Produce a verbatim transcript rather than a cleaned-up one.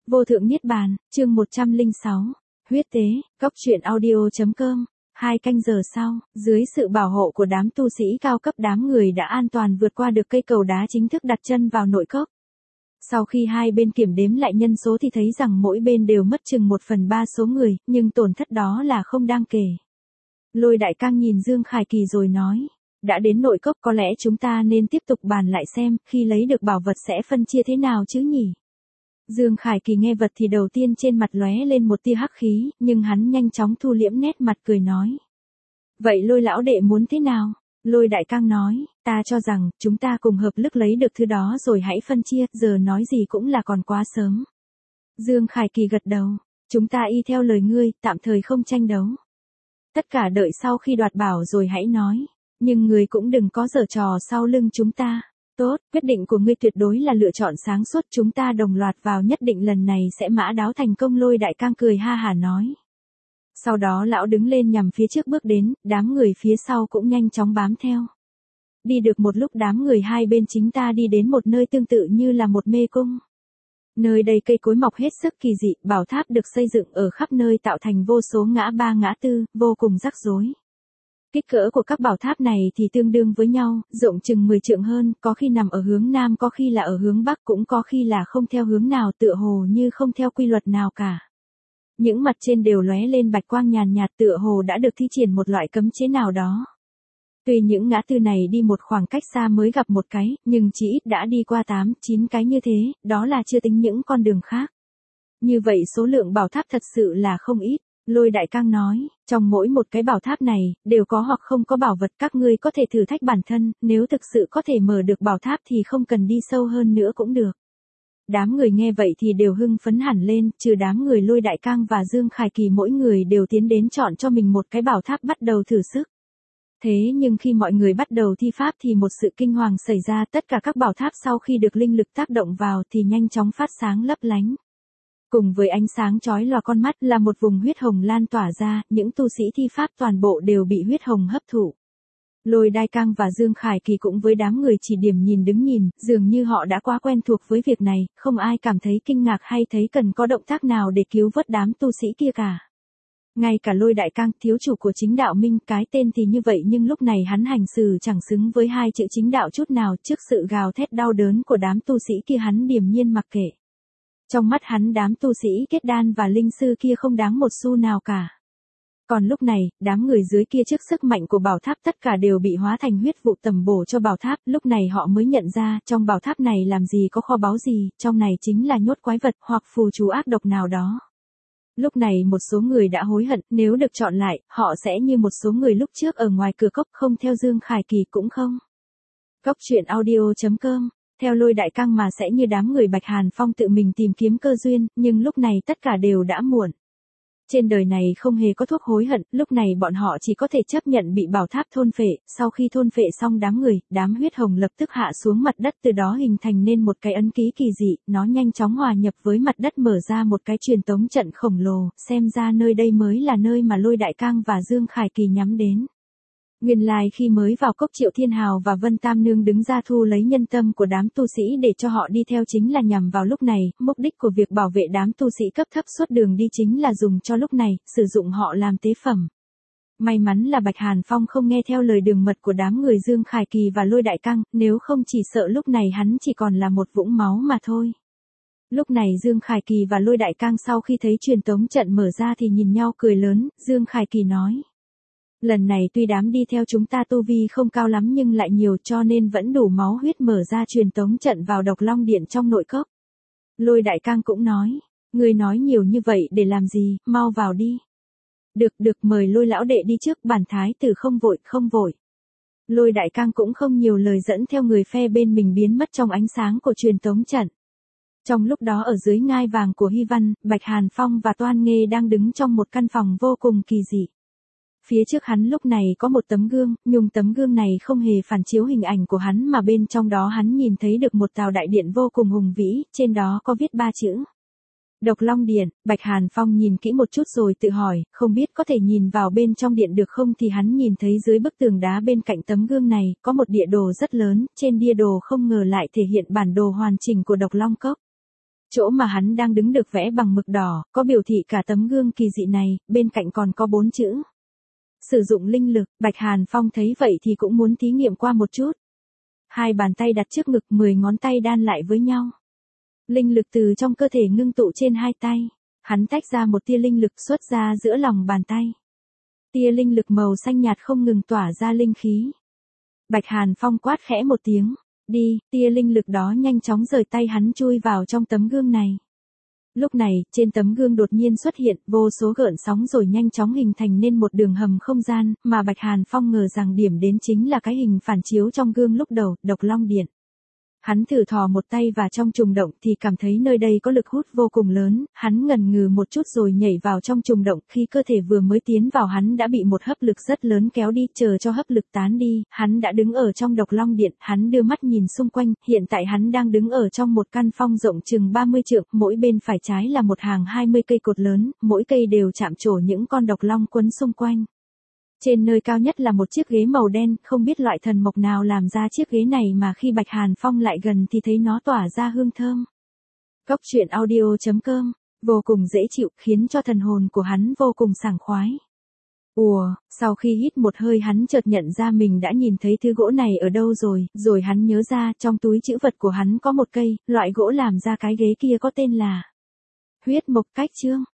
Vô thượng niết bàn, chương một trăm lẻ sáu, huyết tế, cốc truyện audio.com. Hai canh giờ sau, dưới sự bảo hộ của đám tu sĩ cao cấp, đám người đã an toàn vượt qua được cây cầu đá, chính thức đặt chân vào nội cốc. Sau khi hai bên kiểm đếm lại nhân số thì thấy rằng mỗi bên đều mất chừng một phần ba số người, nhưng tổn thất đó là không đáng kể. Lôi Đại Cang nhìn Dương Khải Kỳ rồi nói, đã đến nội cốc có lẽ chúng ta nên tiếp tục bàn lại xem, khi lấy được bảo vật sẽ phân chia thế nào chứ nhỉ? Dương Khải Kỳ nghe vật thì đầu tiên trên mặt lóe lên một tia hắc khí, nhưng hắn nhanh chóng thu liễm nét mặt cười nói. Vậy Lôi lão đệ muốn thế nào? Lôi Đại Cang nói, ta cho rằng, chúng ta cùng hợp lực lấy được thứ đó rồi hãy phân chia, giờ nói gì cũng là còn quá sớm. Dương Khải Kỳ gật đầu, chúng ta y theo lời ngươi, tạm thời không tranh đấu. Tất cả đợi sau khi đoạt bảo rồi hãy nói, nhưng người cũng đừng có giở trò sau lưng chúng ta. Tốt, quyết định của ngươi tuyệt đối là lựa chọn sáng suốt, chúng ta đồng loạt vào, nhất định lần này sẽ mã đáo thành công. Lôi Đại Cang cười ha hả nói. Sau đó lão đứng lên nhằm phía trước bước đến, đám người phía sau cũng nhanh chóng bám theo. Đi được một lúc đám người hai bên chính ta đi đến một nơi tương tự như là một mê cung. Nơi đây cây cối mọc hết sức kỳ dị, bảo tháp được xây dựng ở khắp nơi tạo thành vô số ngã ba ngã tư, vô cùng rắc rối. Kích cỡ của các bảo tháp này thì tương đương với nhau, rộng chừng mười trượng hơn, có khi nằm ở hướng nam, có khi là ở hướng bắc, cũng có khi là không theo hướng nào, tựa hồ như không theo quy luật nào cả. Những mặt trên đều lóe lên bạch quang nhàn nhạt, tựa hồ đã được thi triển một loại cấm chế nào đó. Tuy những ngã tư này đi một khoảng cách xa mới gặp một cái, nhưng chỉ ít đã đi qua tám, chín cái như thế, đó là chưa tính những con đường khác. Như vậy số lượng bảo tháp thật sự là không ít. Lôi Đại Cang nói, trong mỗi một cái bảo tháp này, đều có hoặc không có bảo vật, các ngươi có thể thử thách bản thân, nếu thực sự có thể mở được bảo tháp thì không cần đi sâu hơn nữa cũng được. Đám người nghe vậy thì đều hưng phấn hẳn lên, trừ đám người Lôi Đại Cang và Dương Khải Kỳ, mỗi người đều tiến đến chọn cho mình một cái bảo tháp bắt đầu thử sức. Thế nhưng khi mọi người bắt đầu thi pháp thì một sự kinh hoàng xảy ra, tất cả các bảo tháp sau khi được linh lực tác động vào thì nhanh chóng phát sáng lấp lánh. Cùng với ánh sáng chói lòa con mắt là một vùng huyết hồng lan tỏa ra, những tu sĩ thi pháp toàn bộ đều bị huyết hồng hấp thụ. Lôi Đại Cang và Dương Khải Kỳ cũng với đám người chỉ điểm nhìn đứng nhìn, dường như họ đã quá quen thuộc với việc này, không ai cảm thấy kinh ngạc hay thấy cần có động tác nào để cứu vớt đám tu sĩ kia cả. Ngay cả Lôi Đại Cang, thiếu chủ của Chính Đạo Minh, cái tên thì như vậy nhưng lúc này hắn hành xử chẳng xứng với hai chữ chính đạo chút nào, trước sự gào thét đau đớn của đám tu sĩ kia hắn điềm nhiên mặc kệ. Trong mắt hắn đám tu sĩ kết đan và linh sư kia không đáng một xu nào cả. Còn lúc này, đám người dưới kia trước sức mạnh của bảo tháp tất cả đều bị hóa thành huyết vụ tầm bổ cho bảo tháp, lúc này họ mới nhận ra, trong bảo tháp này làm gì có kho báu gì, trong này chính là nhốt quái vật hoặc phù chú ác độc nào đó. Lúc này một số người đã hối hận, nếu được chọn lại, họ sẽ như một số người lúc trước ở ngoài cửa cốc, không theo Dương Khải Kỳ cũng không. Cốc truyện audio.com. Theo Lôi Đại Cang mà sẽ như đám người Bạch Hàn Phong tự mình tìm kiếm cơ duyên, nhưng lúc này tất cả đều đã muộn. Trên đời này không hề có thuốc hối hận, lúc này bọn họ chỉ có thể chấp nhận bị bảo tháp thôn phệ, sau khi thôn phệ xong đám người, đám huyết hồng lập tức hạ xuống mặt đất, từ đó hình thành nên một cái ấn ký kỳ dị, nó nhanh chóng hòa nhập với mặt đất mở ra một cái truyền tống trận khổng lồ, xem ra nơi đây mới là nơi mà Lôi Đại Cang và Dương Khải Kỳ nhắm đến. Nguyên lai khi mới vào cốc, Triệu Thiên Hào và Vân Tam Nương đứng ra thu lấy nhân tâm của đám tu sĩ để cho họ đi theo chính là nhằm vào lúc này, mục đích của việc bảo vệ đám tu sĩ cấp thấp suốt đường đi chính là dùng cho lúc này, sử dụng họ làm tế phẩm. May mắn là Bạch Hàn Phong không nghe theo lời đường mật của đám người Dương Khải Kỳ và Lôi Đại Cang, nếu không chỉ sợ lúc này hắn chỉ còn là một vũng máu mà thôi. Lúc này Dương Khải Kỳ và Lôi Đại Cang sau khi thấy truyền tống trận mở ra thì nhìn nhau cười lớn, Dương Khải Kỳ nói. Lần này tuy đám đi theo chúng ta tu vi không cao lắm nhưng lại nhiều cho nên vẫn đủ máu huyết mở ra truyền tống trận vào Độc Long Điện trong nội cốc. Lôi Đại Cang cũng nói, ngươi nói nhiều như vậy để làm gì, mau vào đi. Được được, mời Lôi lão đệ đi trước, bản thái tử không vội không vội. Lôi Đại Cang cũng không nhiều lời dẫn theo người phe bên mình biến mất trong ánh sáng của truyền tống trận. Trong lúc đó ở dưới ngai vàng của Hy Văn, Bạch Hàn Phong và Toan Nghê đang đứng trong một căn phòng vô cùng kỳ dị. Phía trước hắn lúc này có một tấm gương, nhưng tấm gương này không hề phản chiếu hình ảnh của hắn mà bên trong đó hắn nhìn thấy được một tàu đại điện vô cùng hùng vĩ, trên đó có viết ba chữ. Độc Long Điện. Bạch Hàn Phong nhìn kỹ một chút rồi tự hỏi, không biết có thể nhìn vào bên trong điện được không, thì hắn nhìn thấy dưới bức tường đá bên cạnh tấm gương này, có một địa đồ rất lớn, trên địa đồ không ngờ lại thể hiện bản đồ hoàn chỉnh của Độc Long Cốc. Chỗ mà hắn đang đứng được vẽ bằng mực đỏ, có biểu thị cả tấm gương kỳ dị này, bên cạnh còn có bốn chữ. Sử dụng linh lực, Bạch Hàn Phong thấy vậy thì cũng muốn thí nghiệm qua một chút. Hai bàn tay đặt trước ngực, mười ngón tay đan lại với nhau. Linh lực từ trong cơ thể ngưng tụ trên hai tay. Hắn tách ra một tia linh lực xuất ra giữa lòng bàn tay. Tia linh lực màu xanh nhạt không ngừng tỏa ra linh khí. Bạch Hàn Phong quát khẽ một tiếng. Đi, tia linh lực đó nhanh chóng rời tay hắn chui vào trong tấm gương này. Lúc này, trên tấm gương đột nhiên xuất hiện vô số gợn sóng rồi nhanh chóng hình thành nên một đường hầm không gian, mà Bạch Hàn Phong ngờ rằng điểm đến chính là cái hình phản chiếu trong gương lúc đầu, Độc Long Điện. Hắn thử thò một tay vào trong trùng động thì cảm thấy nơi đây có lực hút vô cùng lớn, hắn ngần ngừ một chút rồi nhảy vào trong trùng động, khi cơ thể vừa mới tiến vào hắn đã bị một hấp lực rất lớn kéo đi, chờ cho hấp lực tán đi, hắn đã đứng ở trong Độc Long Điện, hắn đưa mắt nhìn xung quanh, hiện tại hắn đang đứng ở trong một căn phong rộng chừng ba mươi trượng, mỗi bên phải trái là một hàng hai mươi cây cột lớn, mỗi cây đều chạm trổ những con độc long quấn xung quanh. Trên nơi cao nhất là một chiếc ghế màu đen, không biết loại thần mộc nào làm ra chiếc ghế này mà khi Bạch Hàn Phong lại gần thì thấy nó tỏa ra hương thơm. Góc truyện audio chấm com, vô cùng dễ chịu, khiến cho thần hồn của hắn vô cùng sảng khoái. Ùa, sau khi hít một hơi hắn chợt nhận ra mình đã nhìn thấy thứ gỗ này ở đâu rồi, rồi hắn nhớ ra trong túi trữ vật của hắn có một cây, loại gỗ làm ra cái ghế kia có tên là huyết mộc cách chương.